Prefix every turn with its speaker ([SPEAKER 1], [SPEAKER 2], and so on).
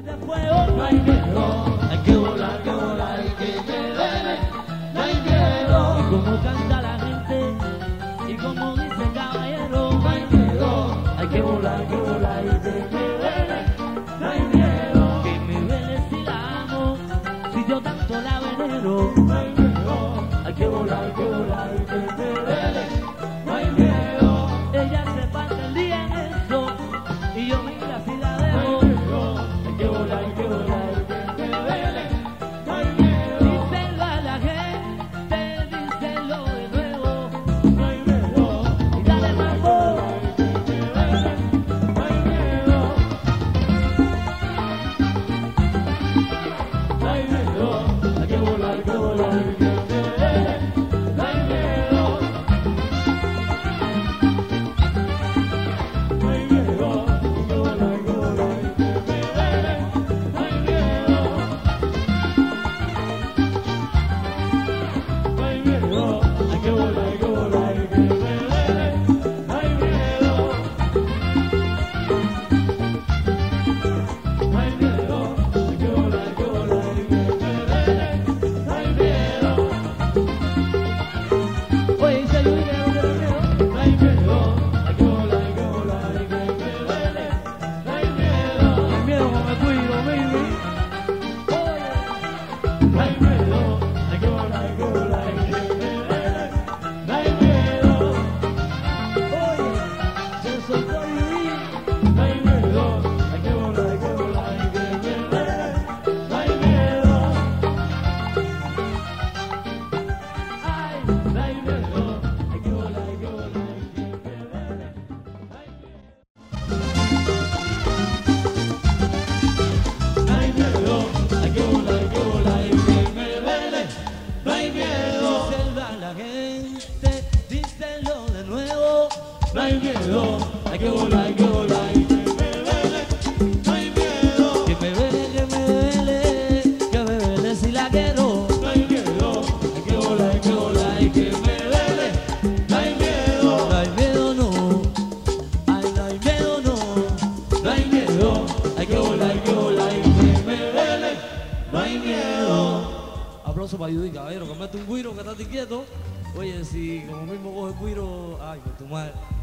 [SPEAKER 1] de fuego. No hay miedo, hay que volar y que me duele. No hay miedo. Y como canta la gente y como dice el caballero, no hay miedo, hay que volar y que me duele. No hay miedo, que me duele si la amo, si yo tanto la venero. No hay miedo, hay que volar y que me duele. No hay miedo, ella se parte el día en eso y yo mira si la dejo. Hay que volar y que me duele. No hay miedo, díselo a la gente, díselo de nuevo. No hay miedo, y dale mambo. No hay miedo, no hay miedo, hay que volar y que me duele. No hay miedo, no hay miedo, hay que volar y que me duele. No hay miedo, no hay miedo, hay que volar y que me duele. No hay miedo, no hay miedo, hay que volar y que me duele. No hay miedo. Oye, dice Luis que no tiene miedo. No hay miedo, hay que volar y que me duele. No hay miedo, no hay miedo, como me cuido, baby. Oye, no hay miedo, hay que volar y que me duele. No hay miedo, oye, se soltó Luis. No hay miedo, hay que volar y que me duele. No hay miedo, ay, no hay miedo, hay que volar y que me duele. No hay miedo, hay que volar y que me duele. No hay miedo, díselo a la gente, díselo de nuevo. No hay miedo, hay que volar y que me duele. No hay miedo, que me duele si la quiero. No hay miedo, hay que volar y que me duele. No hay miedo, no hay miedo, no. Ay, no hay miedo, no. No hay miedo, hay que volar y que me duele. No hay miedo. Aplauso para Judy, caballero, comete un guiro que estás inquieto. Oye, si como mismo coge guiro, ay, con tu madre.